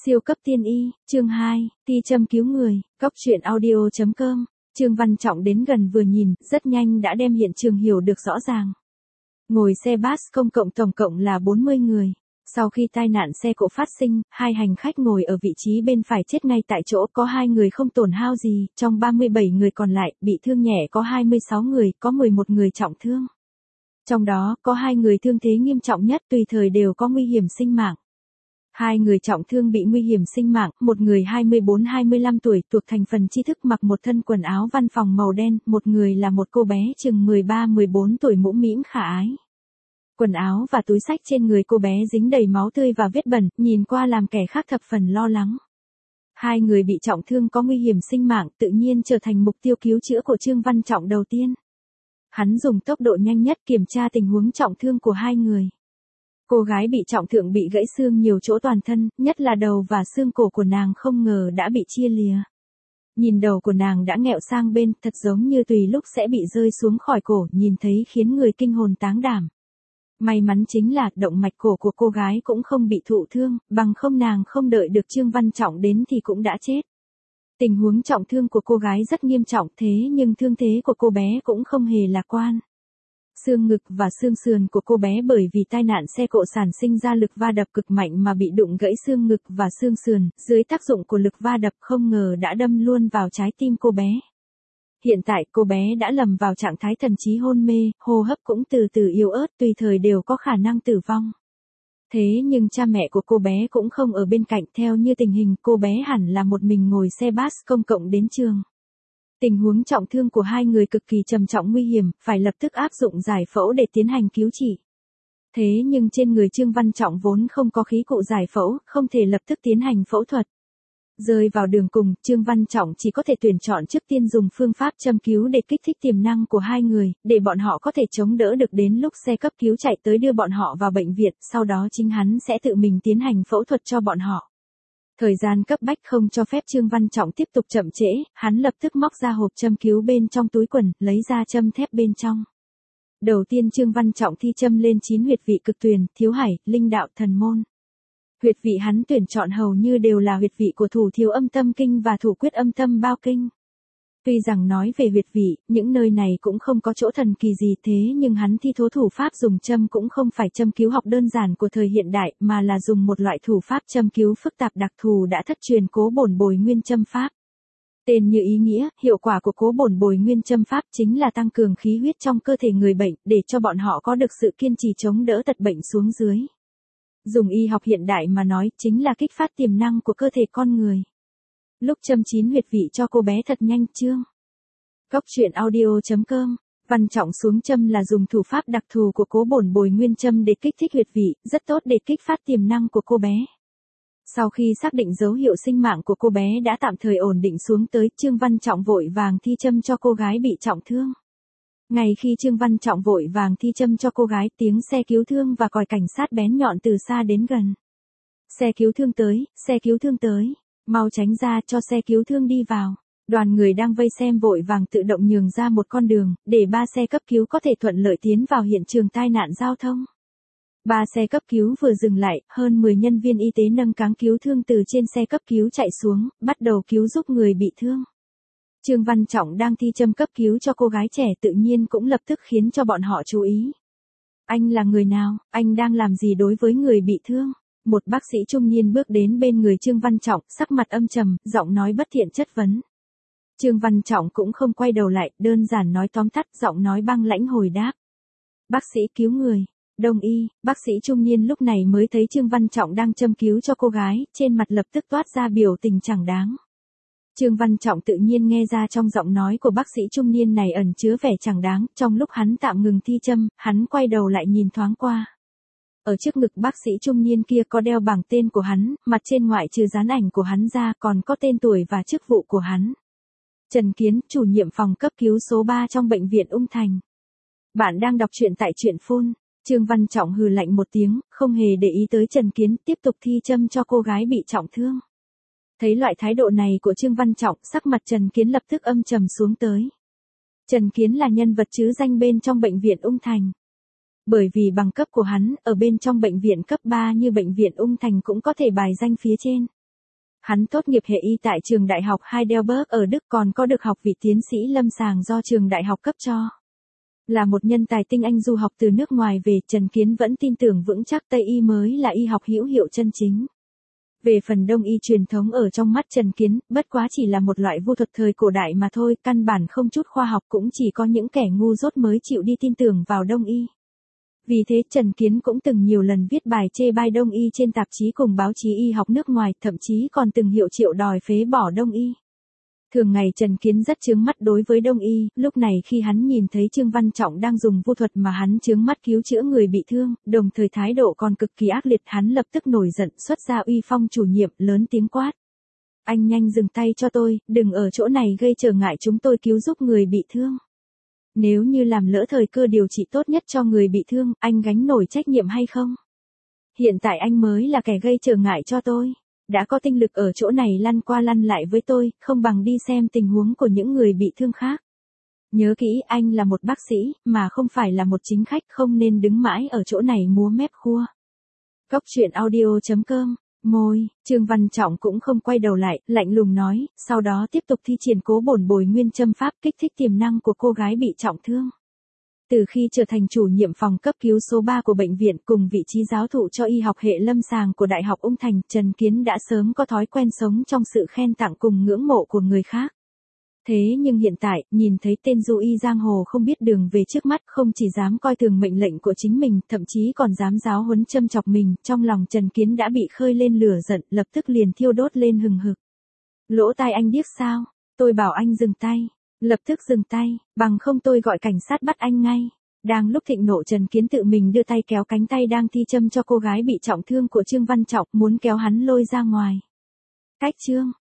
Siêu cấp tiên y, chương 2, ti châm cứu người, Cóc truyện audio.com, Trương Văn Trọng đến gần vừa nhìn, rất nhanh đã đem hiện trường hiểu được rõ ràng. Ngồi xe bus công cộng tổng cộng là 40 người. Sau khi tai nạn xe cộ phát sinh, hai hành khách ngồi ở vị trí bên phải chết ngay tại chỗ, có 2 người không tổn hao gì, trong 37 người còn lại, bị thương nhẹ có 26 người, có 11 người trọng thương. Trong đó, có 2 người thương thế nghiêm trọng nhất, tùy thời đều có nguy hiểm sinh mạng. 2 người trọng thương bị nguy hiểm sinh mạng, một người 24-25 tuổi thuộc thành phần tri thức mặc một thân quần áo văn phòng màu đen, một người là một cô bé chừng 13-14 tuổi mũm mĩm khả ái. Quần áo và túi xách trên người cô bé dính đầy máu tươi và vết bẩn, nhìn qua làm kẻ khác thập phần lo lắng. 2 người bị trọng thương có nguy hiểm sinh mạng tự nhiên trở thành mục tiêu cứu chữa của Trương Văn Trọng đầu tiên. Hắn dùng tốc độ nhanh nhất kiểm tra tình huống trọng thương của 2 người. Cô gái bị trọng thương bị gãy xương nhiều chỗ toàn thân, nhất là đầu và xương cổ của nàng không ngờ đã bị chia lìa. Nhìn đầu của nàng đã nghẹo sang bên, thật giống như tùy lúc sẽ bị rơi xuống khỏi cổ, nhìn thấy khiến người kinh hồn táng đảm. May mắn chính là động mạch cổ của cô gái cũng không bị thụ thương, bằng không nàng không đợi được Trương Văn Trọng đến thì cũng đã chết. Tình huống trọng thương của cô gái rất nghiêm trọng thế nhưng thương thế của cô bé cũng không hề lạc quan. Xương ngực và xương sườn của cô bé bởi vì tai nạn xe cộ sản sinh ra lực va đập cực mạnh mà bị đụng gãy xương ngực và xương sườn, dưới tác dụng của lực va đập không ngờ đã đâm luôn vào trái tim cô bé. Hiện tại cô bé đã lầm vào trạng thái thần trí hôn mê, hô hấp cũng từ từ yếu ớt, tùy thời đều có khả năng tử vong. Thế nhưng cha mẹ của cô bé cũng không ở bên cạnh, theo như tình hình cô bé hẳn là một mình ngồi xe bus công cộng đến trường. Tình huống trọng thương của 2 người cực kỳ trầm trọng nguy hiểm, phải lập tức áp dụng giải phẫu để tiến hành cứu trị. Thế nhưng trên người Trương Văn Trọng vốn không có khí cụ giải phẫu, không thể lập tức tiến hành phẫu thuật. Rơi vào đường cùng, Trương Văn Trọng chỉ có thể tuyển chọn trước tiên dùng phương pháp châm cứu để kích thích tiềm năng của 2 người, để bọn họ có thể chống đỡ được đến lúc xe cấp cứu chạy tới đưa bọn họ vào bệnh viện, sau đó chính hắn sẽ tự mình tiến hành phẫu thuật cho bọn họ. Thời gian cấp bách không cho phép Trương Văn Trọng tiếp tục chậm trễ, hắn lập tức móc ra hộp châm cứu bên trong túi quần, lấy ra châm thép bên trong. Đầu tiên Trương Văn Trọng thi châm lên 9 huyệt vị cực tuyền, thiếu hải, linh đạo, thần môn. Huyệt vị hắn tuyển chọn hầu như đều là huyệt vị của thủ thiếu âm tâm kinh và thủ quyết âm tâm bao kinh. Tuy rằng nói về huyệt vị, những nơi này cũng không có chỗ thần kỳ gì thế nhưng hắn thi thố thủ pháp dùng châm cũng không phải châm cứu học đơn giản của thời hiện đại mà là dùng một loại thủ pháp châm cứu phức tạp đặc thù đã thất truyền Cố Bổn Bồi Nguyên châm pháp. Tên như ý nghĩa, hiệu quả của Cố Bổn Bồi Nguyên châm pháp chính là tăng cường khí huyết trong cơ thể người bệnh để cho bọn họ có được sự kiên trì chống đỡ tật bệnh xuống dưới. Dùng y học hiện đại mà nói chính là kích phát tiềm năng của cơ thể con người. Lúc châm 9 huyệt vị cho cô bé thật nhanh chương. Cóc truyện audio.com, Văn Trọng xuống châm là dùng thủ pháp đặc thù của Cố Bổn Bồi Nguyên châm để kích thích huyệt vị, rất tốt để kích phát tiềm năng của cô bé. Sau khi xác định dấu hiệu sinh mạng của cô bé đã tạm thời ổn định xuống tới, Trương Văn Trọng vội vàng thi châm cho cô gái bị trọng thương. Ngay khi Trương Văn Trọng vội vàng thi châm cho cô gái, tiếng xe cứu thương và còi cảnh sát bén nhọn từ xa đến gần. Xe cứu thương tới, mau tránh ra cho xe cứu thương đi vào. Đoàn người đang vây xem vội vàng tự động nhường ra một con đường, để 3 xe cấp cứu có thể thuận lợi tiến vào hiện trường tai nạn giao thông. 3 xe cấp cứu vừa dừng lại, hơn 10 nhân viên y tế nâng cáng cứu thương từ trên xe cấp cứu chạy xuống, bắt đầu cứu giúp người bị thương. Trương Văn Trọng đang thi châm cấp cứu cho cô gái trẻ tự nhiên cũng lập tức khiến cho bọn họ chú ý. Anh là người nào, anh đang làm gì đối với người bị thương? Một bác sĩ trung niên bước đến bên người Trương Văn Trọng, sắc mặt âm trầm, giọng nói bất thiện chất vấn. Trương Văn Trọng cũng không quay đầu lại, đơn giản nói tóm tắt, giọng nói băng lãnh hồi đáp. Bác sĩ cứu người. Đông y, bác sĩ trung niên lúc này mới thấy Trương Văn Trọng đang châm cứu cho cô gái, trên mặt lập tức toát ra biểu tình chẳng đáng. Trương Văn Trọng tự nhiên nghe ra trong giọng nói của bác sĩ trung niên này ẩn chứa vẻ chẳng đáng, trong lúc hắn tạm ngừng thi châm, hắn quay đầu lại nhìn thoáng qua. Ở trước ngực bác sĩ trung niên kia có đeo bảng tên của hắn, mặt trên ngoại trừ dán ảnh của hắn ra còn có tên tuổi và chức vụ của hắn. Trần Kiến, chủ nhiệm phòng cấp cứu số 3 trong bệnh viện Ung Thành. Bạn đang đọc truyện tại truyện phun. Trương Văn Trọng hừ lạnh một tiếng, không hề để ý tới Trần Kiến, tiếp tục thi châm cho cô gái bị trọng thương. Thấy loại thái độ này của Trương Văn Trọng, sắc mặt Trần Kiến lập tức âm trầm xuống tới. Trần Kiến là nhân vật chứ danh bên trong bệnh viện Ung Thành. Bởi vì bằng cấp của hắn, ở bên trong bệnh viện cấp 3 như bệnh viện Ung Thành cũng có thể bài danh phía trên. Hắn tốt nghiệp hệ y tại trường đại học Heidelberg ở Đức, còn có được học vị tiến sĩ lâm sàng do trường đại học cấp cho. Là một nhân tài tinh anh du học từ nước ngoài về, Trần Kiến vẫn tin tưởng vững chắc Tây y mới là y học hữu hiệu chân chính. Về phần Đông y truyền thống ở trong mắt Trần Kiến, bất quá chỉ là một loại vô thuật thời cổ đại mà thôi, căn bản không chút khoa học, cũng chỉ có những kẻ ngu dốt mới chịu đi tin tưởng vào Đông y. Vì thế Trần Kiến cũng từng nhiều lần viết bài chê bai Đông y trên tạp chí cùng báo chí y học nước ngoài, thậm chí còn từng hiệu triệu đòi phế bỏ Đông y. Thường ngày Trần Kiến rất chướng mắt đối với Đông y, lúc này khi hắn nhìn thấy Trương Văn Trọng đang dùng vô thuật mà hắn chướng mắt cứu chữa người bị thương, đồng thời thái độ còn cực kỳ ác liệt, hắn lập tức nổi giận xuất ra uy phong chủ nhiệm, lớn tiếng quát. Anh nhanh dừng tay cho tôi, đừng ở chỗ này gây trở ngại chúng tôi cứu giúp người bị thương. Nếu như làm lỡ thời cơ điều trị tốt nhất cho người bị thương, anh gánh nổi trách nhiệm hay không? Hiện tại anh mới là kẻ gây trở ngại cho tôi. Đã có tinh lực ở chỗ này lăn qua lăn lại với tôi, không bằng đi xem tình huống của những người bị thương khác. Nhớ kỹ, anh là một bác sĩ, mà không phải là một chính khách, không nên đứng mãi ở chỗ này múa mép khua. Cóc truyện audio.com. Môi, Trương Văn Trọng cũng không quay đầu lại, lạnh lùng nói, sau đó tiếp tục thi triển cố bổn bồi nguyên châm pháp kích thích tiềm năng của cô gái bị trọng thương. Từ khi trở thành chủ nhiệm phòng cấp cứu số 3 của bệnh viện cùng vị trí giáo thụ cho y học hệ lâm sàng của Đại học Ung Thành, Trần Kiến đã sớm có thói quen sống trong sự khen tặng cùng ngưỡng mộ của người khác. Thế nhưng hiện tại, nhìn thấy tên du y giang hồ không biết đường về trước mắt, không chỉ dám coi thường mệnh lệnh của chính mình, thậm chí còn dám giáo huấn châm chọc mình, trong lòng Trần Kiến đã bị khơi lên lửa giận, lập tức liền thiêu đốt lên hừng hực. Lỗ tai anh điếc sao? Tôi bảo anh dừng tay. Lập tức dừng tay, bằng không tôi gọi cảnh sát bắt anh ngay. Đang lúc thịnh nộ, Trần Kiến tự mình đưa tay kéo cánh tay đang thi châm cho cô gái bị trọng thương của Trương Văn Trọng, muốn kéo hắn lôi ra ngoài. Cách Trương